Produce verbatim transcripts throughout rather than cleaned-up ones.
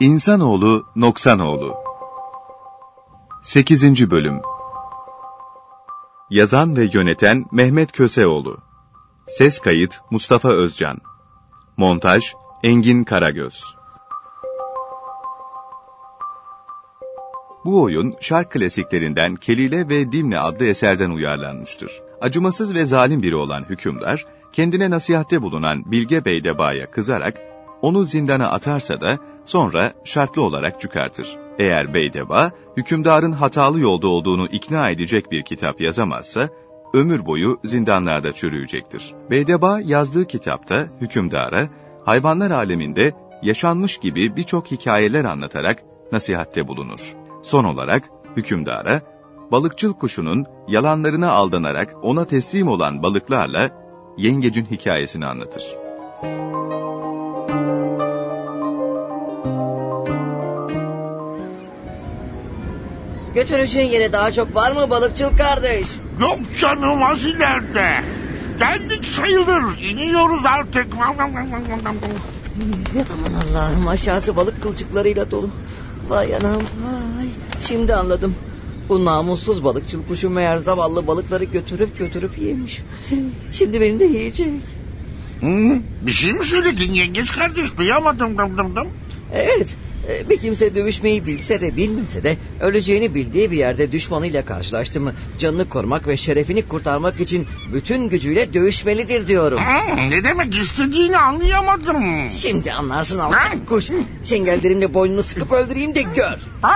İnsanoğlu Noksanoğlu sekizinci Bölüm. Yazan ve yöneten Mehmet Köseoğlu. Ses kayıt Mustafa Özcan. Montaj Engin Karagöz. Bu oyun şark klasiklerinden Kelile ve Dimne adlı eserden uyarlanmıştır. Acımasız ve zalim biri olan hükümdar, kendine nasihatte bulunan Bilge Beydeba'ya kızarak onu zindana atarsa da sonra şartlı olarak çıkartır. Eğer Beydeba, hükümdarın hatalı yolda olduğunu ikna edecek bir kitap yazamazsa, ömür boyu zindanlarda çürüyecektir. Beydeba yazdığı kitapta hükümdara, hayvanlar aleminde yaşanmış gibi birçok hikayeler anlatarak nasihatte bulunur. Son olarak hükümdara, balıkçıl kuşunun yalanlarına aldanarak ona teslim olan balıklarla yengecin hikayesini anlatır. Götüreceğin yere daha çok var mı balıkçıl kardeş? Yok canım, az ileride. Geldik sayılır. İniyoruz artık. Aman Allah'ım, aşağısı balık kılçıklarıyla dolu. Vay anam vay. Şimdi anladım. Bu namussuz balıkçıl kuşu meğer zavallı balıkları götürüp götürüp yemiş. Şimdi beni de yiyecek. Hı, bir şey mi söyledin yengeç kardeş? Duyamadım. Dım dım dım. Evet. Bir kimse dövüşmeyi bilse de bilmese de öleceğini bildiği bir yerde düşmanıyla karşılaştı mı canını korumak ve şerefini kurtarmak için bütün gücüyle dövüşmelidir diyorum. Hı, ne demek istediğini anlayamadım. Şimdi anlarsın alçak kuş. Çengellerimle boynunu sıkıp öldüreyim de gör.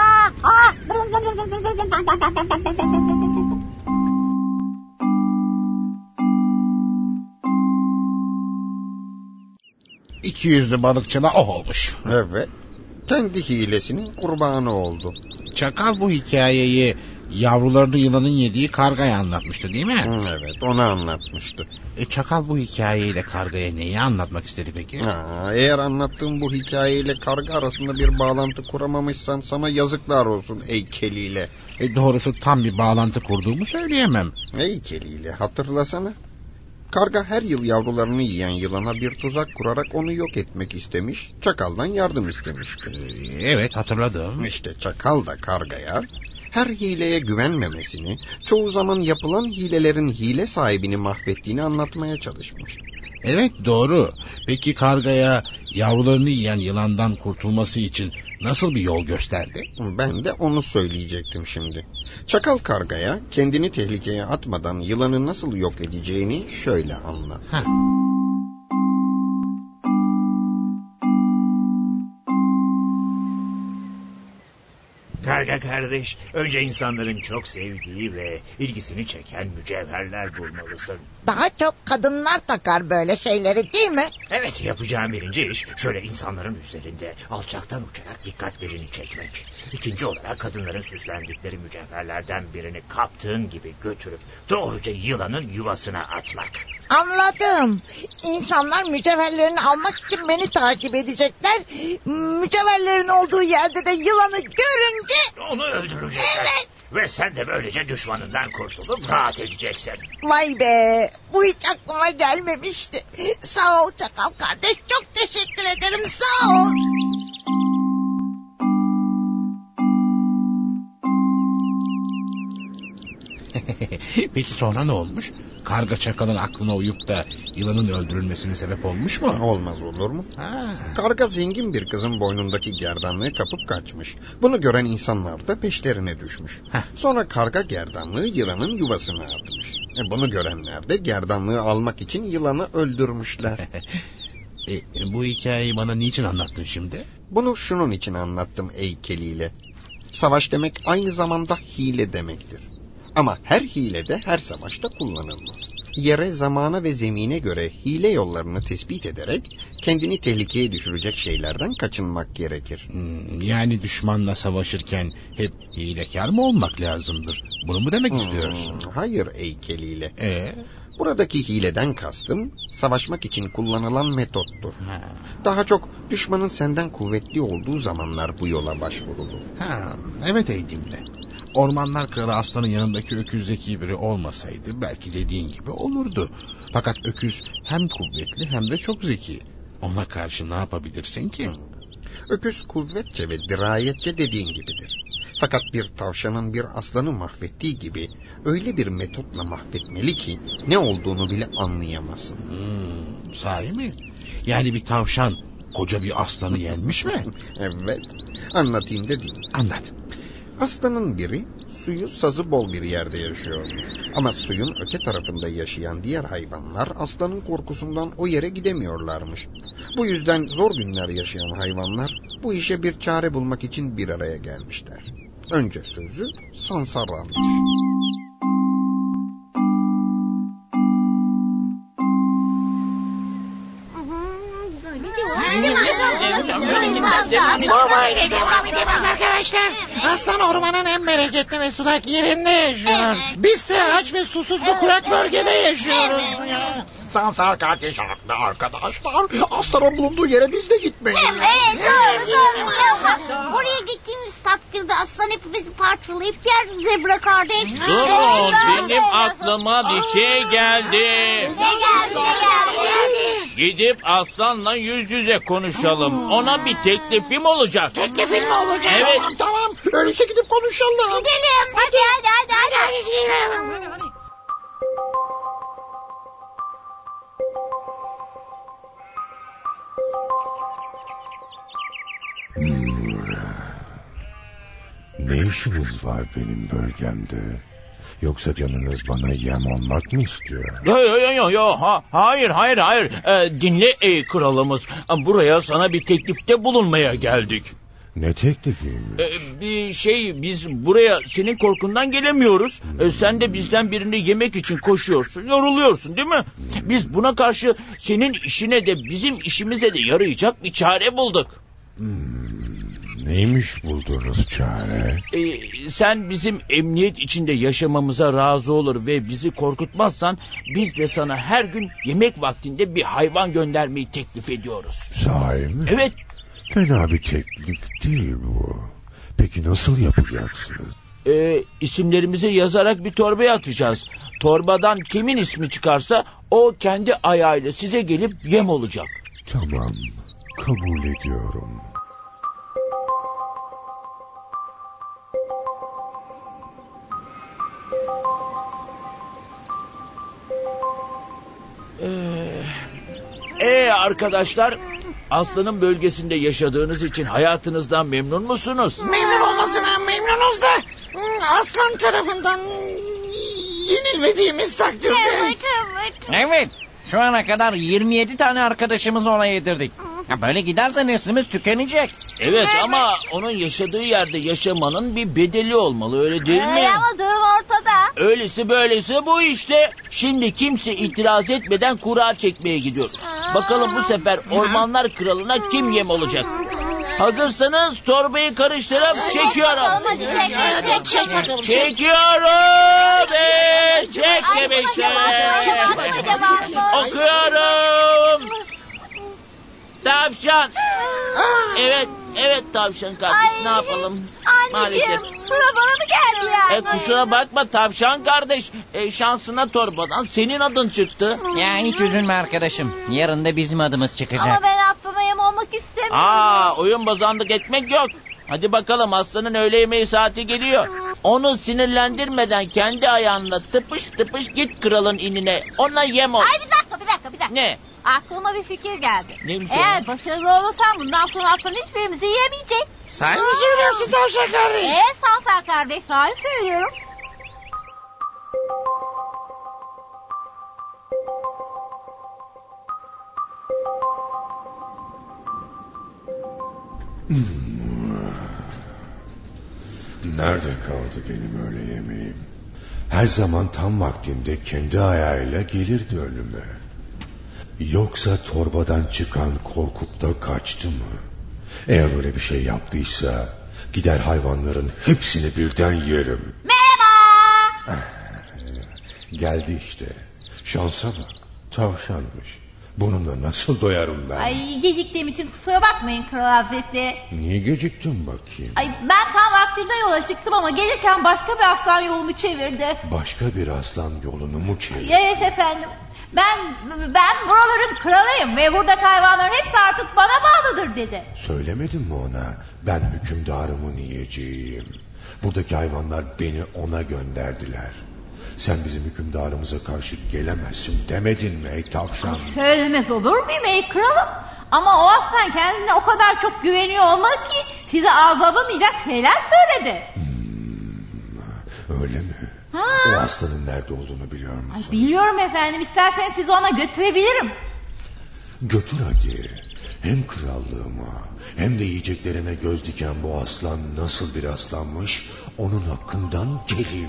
İki yüzlü balıkçına oh olmuş. Evet. Kendi hilesinin kurbanı oldu. Çakal bu hikayeyi yavrularını yılanın yediği kargaya anlatmıştı değil mi? Evet, ona anlatmıştı. E, Çakal bu hikayeyle kargaya neyi anlatmak istedi peki? Ha, eğer anlattığım bu hikayeyle karga arasında bir bağlantı kuramamışsan sana yazıklar olsun ey Kelile. E, doğrusu tam bir bağlantı kurduğumu söyleyemem. Ey Kelile, hatırlasana. Karga her yıl yavrularını yiyen yılana bir tuzak kurarak onu yok etmek istemiş, çakaldan yardım istemişti. Ee, evet, hatırladım. İşte çakal da kargaya her hileye güvenmemesini, çoğu zaman yapılan hilelerin hile sahibini mahvettiğini anlatmaya çalışmış. Evet, doğru. Peki kargaya yavrularını yiyen yılandan kurtulması için nasıl bir yol gösterdi? Ben de onu söyleyecektim şimdi. Çakal kargaya kendini tehlikeye atmadan yılanı nasıl yok edeceğini şöyle anlat. Heh. Karga kardeş, önce insanların çok sevdiği ve ilgisini çeken mücevherler bulmalısın. Daha çok kadınlar takar böyle şeyleri değil mi? Evet, yapacağım birinci iş şöyle insanların üzerinde alçaktan uçarak dikkatlerini çekmek. İkinci olarak kadınların süslendikleri mücevherlerden birini kaptığın gibi götürüp doğruca yılanın yuvasına atmak. Anladım. İnsanlar mücevherlerini almak için beni takip edecekler. Mücevherlerin olduğu yerde de yılanı görünce... Onu öldürecekler. Evet. Ve sen de böylece düşmanından kurtulup rahat edeceksin. Vay be, bu hiç aklıma gelmemişti. Sağ ol Çakal kardeş, çok teşekkür ederim, sağ ol. Peki sonra ne olmuş? Karga çakalın aklına uyup da yılanın öldürülmesine sebep olmuş mu? Olmaz olur mu? Ha. Karga zengin bir kızın boynundaki gerdanlığı kapıp kaçmış. Bunu gören insanlar da peşlerine düşmüş. Heh. Sonra karga gerdanlığı yılanın yuvasına atmış. E bunu görenler de gerdanlığı almak için yılanı öldürmüşler. e, bu hikayeyi bana niçin anlattın şimdi? Bunu şunun için anlattım ey Kelile. Savaş demek aynı zamanda hile demektir. Ama her hile de her savaşta kullanılmaz. Yere, zamana ve zemine göre hile yollarını tespit ederek kendini tehlikeye düşürecek şeylerden kaçınmak gerekir. Hmm, yani düşmanla savaşırken hep hilekar mı olmak lazımdır? Bunu mu demek hmm, istiyorsun? Hayır ey Kelile. Ee? Buradaki hileden kastım savaşmak için kullanılan metottur. Ha. Daha çok düşmanın senden kuvvetli olduğu zamanlar bu yola başvurulur. Ha, evet ey Dimne. Ormanlar Kralı Aslan'ın yanındaki öküz zeki biri olmasaydı belki dediğin gibi olurdu. Fakat öküz hem kuvvetli hem de çok zeki. Ona karşı ne yapabilirsin ki? Öküz kuvvetçe ve dirayetçe dediğin gibidir. Fakat bir tavşanın bir aslanı mahvettiği gibi öyle bir metotla mahvetmeli ki ne olduğunu bile anlayamazsın. Hmm, sahi mi? Yani bir tavşan koca bir aslanı yenmiş mi? Evet, anlatayım dediğim. Anlat. Aslanın biri suyu sazı bol bir yerde yaşıyormuş. Ama suyun öte tarafında yaşayan diğer hayvanlar aslanın korkusundan o yere gidemiyorlarmış. Bu yüzden zor günler yaşayan hayvanlar bu işe bir çare bulmak için bir araya gelmişler. Önce sözü Sansar'lanmış. Bu böyle devam edemez arkadaşlar. Aslan ormanın en bereketli ve sulak yerinde yaşıyor. Bizse aç ve susuz bu kurak bölgede yaşıyoruz. Sansar kardeş haklı arkadaşlar. Aslanın bulunduğu yere biz de gitmeyiz. Evet doğru doğru. Oraya gittiğimiz takdirde aslan hepimizi parçalayıp yer zebra kardeş. Durun, benim aklıma bir şey geldi. Ne geldi ne geldi? Gidip aslanla yüz yüze konuşalım. Ona bir teklifim olacak. Teklifin mi olacak? Evet. Tamam tamam. Öyleyse gidip konuşalım. Gidelim hadi hadi hadi hadi. Hadi gidelim. Ne işiniz var benim bölgemde? Yoksa canınız bana yem olmak mı istiyor? Yo yo yo yo yo ha, hayır hayır hayır ee, dinle ey kralımız, buraya sana bir teklifte bulunmaya geldik. Ne teklifiymiş? Ee, bir şey, biz buraya senin korkundan gelemiyoruz. Ee, sen de bizden birini yemek için koşuyorsun, yoruluyorsun değil mi? Biz buna karşı senin işine de bizim işimize de yarayacak bir çare bulduk. Hmm. Neymiş bulduğunuz çare? Ee, sen bizim emniyet içinde yaşamamıza razı olur ve bizi korkutmazsan biz de sana her gün yemek vaktinde bir hayvan göndermeyi teklif ediyoruz. Sahi mi? Evet. Fena bir teklif değil bu. Peki nasıl yapacaksınız? Ee, isimlerimizi yazarak bir torbaya atacağız. Torbadan kimin ismi çıkarsa o kendi ayağıyla size gelip yem olacak. Tamam, kabul ediyorum. Ee, ee arkadaşlar, aslanın bölgesinde yaşadığınız için hayatınızdan memnun musunuz? Memnun olmasına memnunuz da aslan tarafından yenilmediğimiz takdirde. Evet evet. Evet, şu ana kadar yirmi yedi tane arkadaşımızı ona yedirdik. Ya böyle giderse neslimiz tükenecek. Evet ama onun yaşadığı yerde yaşamanın bir bedeli olmalı, öyle değil mi? Öyle ama durum ortada. Öylesi böylesi bu işte. Şimdi kimse itiraz etmeden kura çekmeye gidiyoruz. Bakalım bu sefer ormanlar kralına kim yem olacak? Hazırsanız torbayı karıştırıp çekiyorum. Hadi çek çek çek. Çekiyorum ve çek demişler. Okuyorum. Tavşan. Evet, evet tavşan kardeş, ne yapalım? Anneciğim, sıra bana mı geldi yani? E, kusura bakma tavşan kardeş, e, şansına torbadan senin adın çıktı. Ya hiç üzülme arkadaşım, yarın da bizim adımız çıkacak. Ama ben aslında yem olmak istemiyorum. Aa, oyun bozanlık etmek yok. Hadi bakalım, aslanın öğle yemeği saati geliyor. Onu sinirlendirmeden kendi ayağınla tıpış tıpış git kralın inine. Ona yem ol. Ay bir dakika bir dakika bir dakika. Ne? Aklıma bir fikir geldi. Neymiş Eğer o? başarılı olursan bundan sonra aslan hiçbirimizi yiyemeyecek. Sahi mi söylüyorsun tavşan kardeş? Evet Sansar kardeş, sahi söylüyorum. Nerede kaldı benim öğle yemeğim? Her zaman tam vaktinde kendi ayağıyla gelirdi önüme. Yoksa torbadan çıkan korkukta kaçtı mı? Eğer öyle bir şey yaptıysa gider hayvanların hepsini birden yerim. Merhaba. Geldi işte. Şansa bak. Tavşanmış. Bununla nasıl doyarım ben? Ay geciktiğim için kusura bakmayın Kral Hazretleri. Niye geciktin bakayım? Ay ben tam vaktinde yola çıktım ama gelirken başka bir aslan yolunu çevirdi. Başka bir aslan yolunu mu çevirdi? Evet efendim. Ben ben buraların kralıyım ve buradaki hayvanların hepsi artık bana bağlıdır dedi. Söylemedim mi ona? Ben hükümdarımın yiyeceğim. Buradaki hayvanlar beni ona gönderdiler. Sen bizim hükümdarımıza karşı gelemezsin demedin mi ey tavşan? Söylemez olur muyum ey kralım? Ama o aslan kendine o kadar çok güveniyor olmalı ki size azabımayacak şeyler söyledi. Hmm, öyle mi? Ha. O aslanın nerede olduğunu biliyor musun? Ay, biliyorum efendim. İsterseniz sizi ona götürebilirim. Götür hadi. Hem krallığıma hem de yiyeceklerime göz diken bu aslan nasıl bir aslanmış onun hakkından geleyim.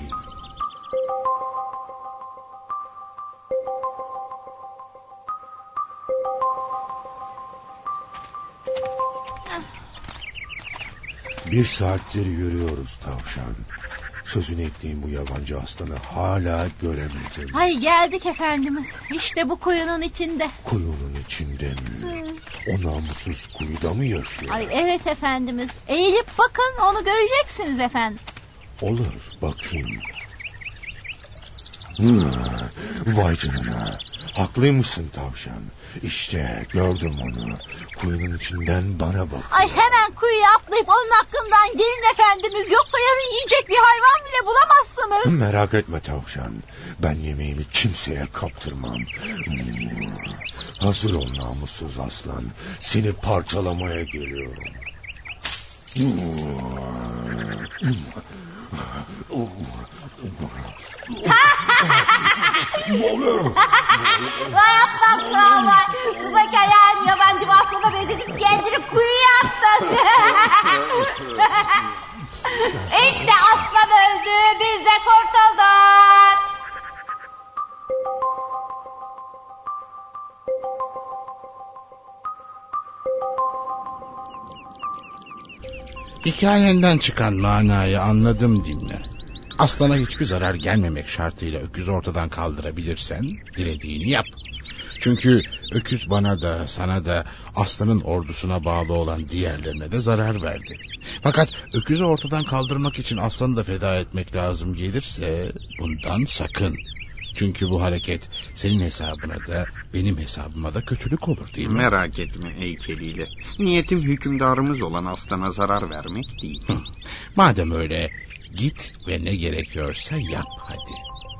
Bir saattir yürüyoruz tavşan. Sözünü ettiğim bu yabancı aslanı hala göremedim. Ay geldik efendimiz. İşte bu kuyunun içinde. Kuyunun içinde mi? Hı. O namussuz kuyuda mı yaşıyor? Ay evet efendimiz. Eğilip bakın onu göreceksiniz efendim. Olur bakayım. Hmm, vay canına. Haklıymışsın tavşan. İşte gördüm onu. Kuyunun içinden bana bak. Ay hemen kuyuya atlayıp onun hakkından gelin efendimiz. Yoksa yarın yiyecek bir hayvan bile bulamazsınız. Merak etme tavşan. Ben yemeğimi kimseye kaptırmam. Hmm. Hazır ol namussuz aslan. Seni parçalamaya geliyorum. Vay aptal krallar. Buradaki ayağın yabancı bir aslana benzetip kendini kuyuya attın. İşte aslan öldü. Biz de kurtulduk. Hikayenden çıkan manayı anladım Dimle. Aslana hiçbir zarar gelmemek şartıyla öküzü ortadan kaldırabilirsen dilediğini yap. Çünkü öküz bana da sana da aslanın ordusuna bağlı olan diğerlerine de zarar verdi. Fakat öküzü ortadan kaldırmak için aslanı da feda etmek lazım gelirse bundan sakın. Çünkü bu hareket senin hesabına da benim hesabıma da kötülük olur değil mi? Merak etme heykeliyle. Niyetim hükümdarımız olan aslana zarar vermek değil. Hı. Madem öyle git ve ne gerekiyorsa yap hadi.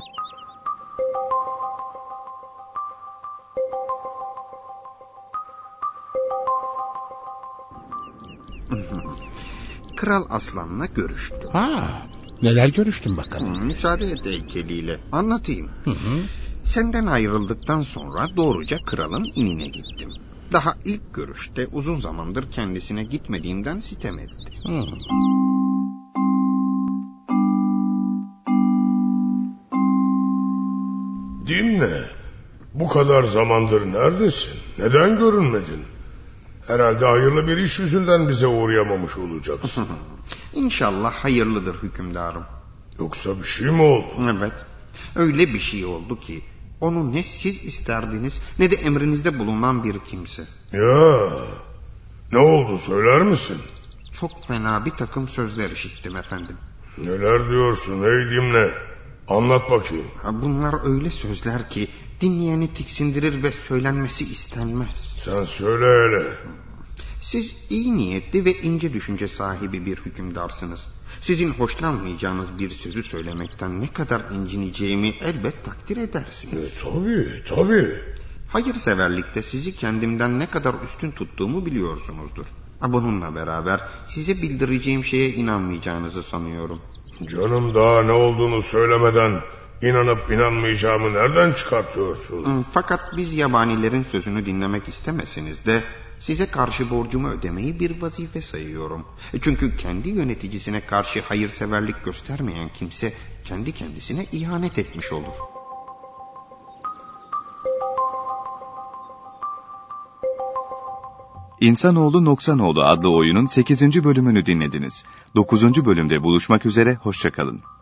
Kral aslanla görüştü. Ha, neler görüştün bakalım? Müsaade et heykeliyle anlatayım. Hı hı. Senden ayrıldıktan sonra doğruca kralın inine gittim. Daha ilk görüşte uzun zamandır kendisine gitmediğimden sitem etti. Hı. Dinle. Bu kadar zamandır neredesin? Neden görünmedin? Herhalde hayırlı bir iş yüzünden bize uğrayamamış olacaksın. İnşallah hayırlıdır hükümdarım. Yoksa bir şey mi oldu? Evet. Öyle bir şey oldu ki onu ne siz isterdiniz ne de emrinizde bulunan bir kimse. Ya, ne oldu söyler misin? Çok fena bir takım sözler işittim efendim. Neler diyorsun ey Dimle? Anlat bakayım. Bunlar öyle sözler ki dinleyeni tiksindirir ve söylenmesi istenmez. Sen söyle hele. Siz iyi niyetli ve ince düşünce sahibi bir hükümdarsınız. Sizin hoşlanmayacağınız bir sözü söylemekten ne kadar incineceğimi elbet takdir edersiniz. E, tabii tabii. Hayırseverlikte sizi kendimden ne kadar üstün tuttuğumu biliyorsunuzdur. Bununla beraber size bildireceğim şeye inanmayacağınızı sanıyorum. Canım daha ne olduğunu söylemeden inanıp inanmayacağımı nereden çıkartıyorsun? Fakat biz yabanilerin sözünü dinlemek istemeseniz de size karşı borcumu ödemeyi bir vazife sayıyorum. Çünkü kendi yöneticisine karşı hayırseverlik göstermeyen kimse kendi kendisine ihanet etmiş olur. İnsanoğlu Noksanoğlu adlı oyunun sekizinci bölümünü dinlediniz. dokuzuncu bölümde buluşmak üzere, hoşça kalın.